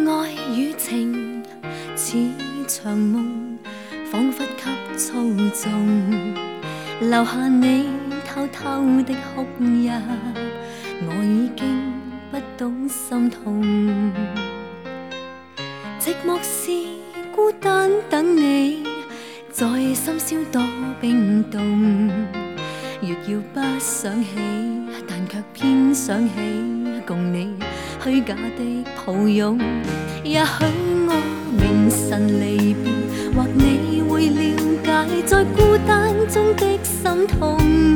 愛與情似場夢，彷彿給操縱，留下你偷偷的哭泣，我已經不懂心痛。寂寞是孤單等你，在深宵多冰凍。越要不想起，但卻偏想起共你虛假的抱擁。也許我明晨離別，或你會了解在孤單中的心痛。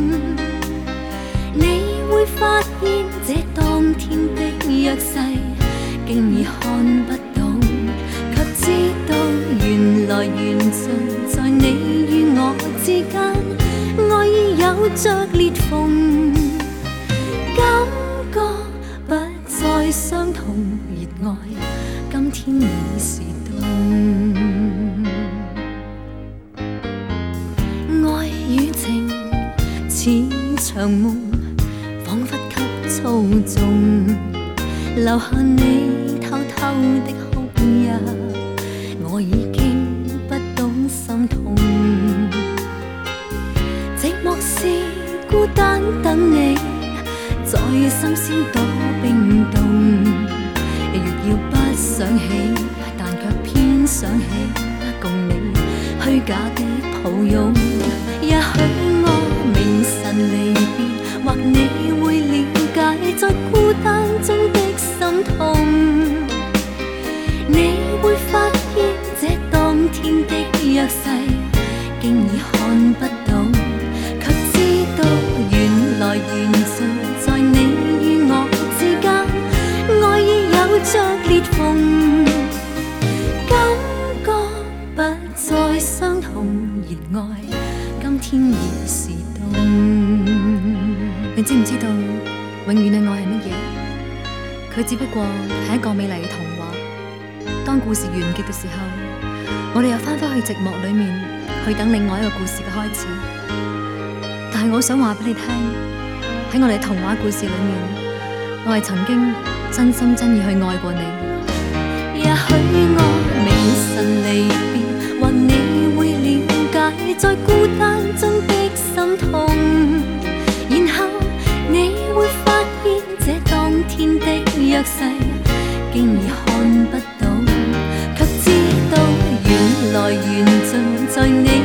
你會發現這當天的約誓，竟已看不懂，卻知道緣來緣盡在你與我之間，愛已有着裂縫，感覺不再相同，熱愛今天已是冬。愛與情似場夢，彷彿給操縱，留下你偷偷的哭泣，我已經不懂心痛。寂寞是孤單等你，在深宵多冰凍。越要不想起，但卻偏想起共你虛假的抱擁。也許我明晨離別，或你會了解在孤單中的心痛。你會發現這當天的約誓，竟已看不懂，卻知道緣來緣盡在你與我之間，愛已有着裂縫，感覺不再相同，熱愛今天已是冬。你知唔知道永遠嘅愛係乜嘢？佢只不過係一個美麗嘅童話。當故事完結嘅時候，我哋又返返去寂寞裏面，去等另外一個故事嘅開始。但係我想話俾你聽，喺我哋童話故事裏面，我係曾經真心真意去愛過你。也許我明晨離別，或你會了解在孤單中的心痛，然後你會發現這當天的約誓，竟已看不懂，卻知道緣來緣盡在你